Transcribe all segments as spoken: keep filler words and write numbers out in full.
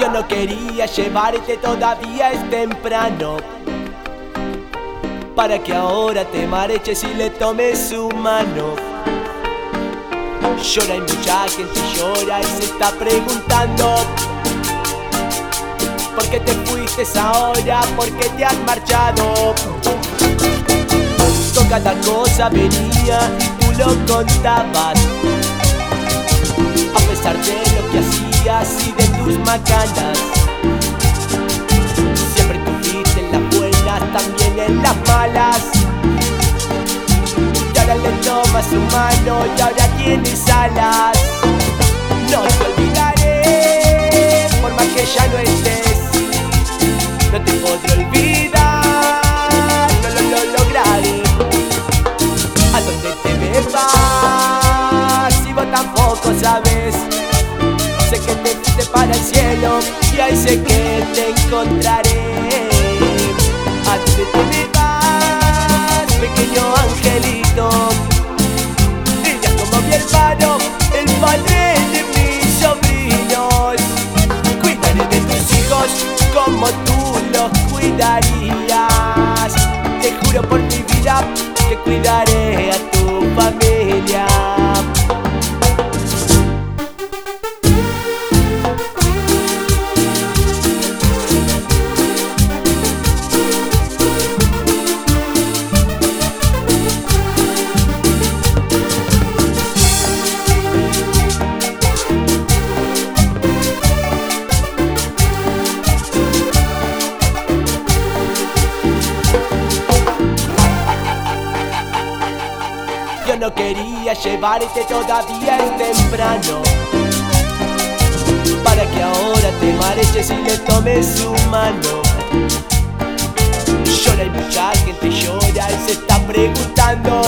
Yo no quería llevarte, todavía es temprano, para que ahora te marches y le tomes su mano. Llora y mucha gente llora y se está preguntando ¿por qué te fuiste ahora? ¿Por qué te has marchado? Con cada cosa venía y tú lo contabas, a pesar de lo que hacías y de tus macanas. Siempre tuviste en las buenas, también en las malas. Y ahora le tomas su mano y ahora tienes alas. No te olvidaré, por más que ya no estés. No te podré olvidar, no lo, lo lograré. ¿A dónde te me vas? Si vos tampoco sabes. Sé que te fuiste para el cielo y ahí sé que te encontraré. ¿A dónde te me vas, pequeño angelito? Ella como mi hermano, el padre de mis sobrinos. Cuidaré de tus hijos como tú los cuidarías. Te juro por mi vida que cuidaré a tu familia. Yo no quería llevarte, todavía es temprano, para que ahora te marches y le tomes su mano. Llora y mucha gente llora y se está preguntando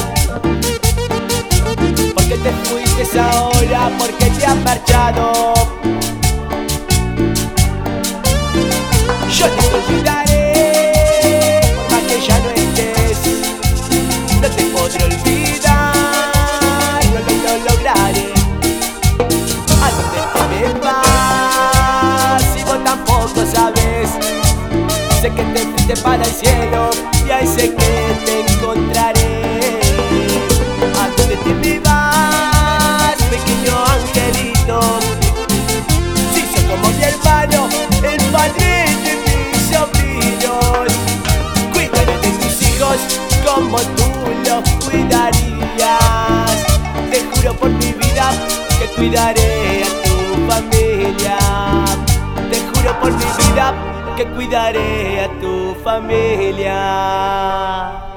¿por qué te fuiste ahora? ¿Por qué te has marchado? Yo te olvidaré, por más que ya no estés. No te podré olvidar, no lo, lo lograré. ¿A dónde te me vas? Si vos tampoco sabes. Sé que te fuiste para el cielo y ahí sé que te encontraré. ¿A dónde te me vas, pequeño angelito? Si soy como mi hermano, el padre de mis sobrinos. Cuidaré de tus hijos como tú los cuidarías. Te juro por mi vida que cuidaré a tu familia. Te juro por mi vida que cuidaré a tu familia.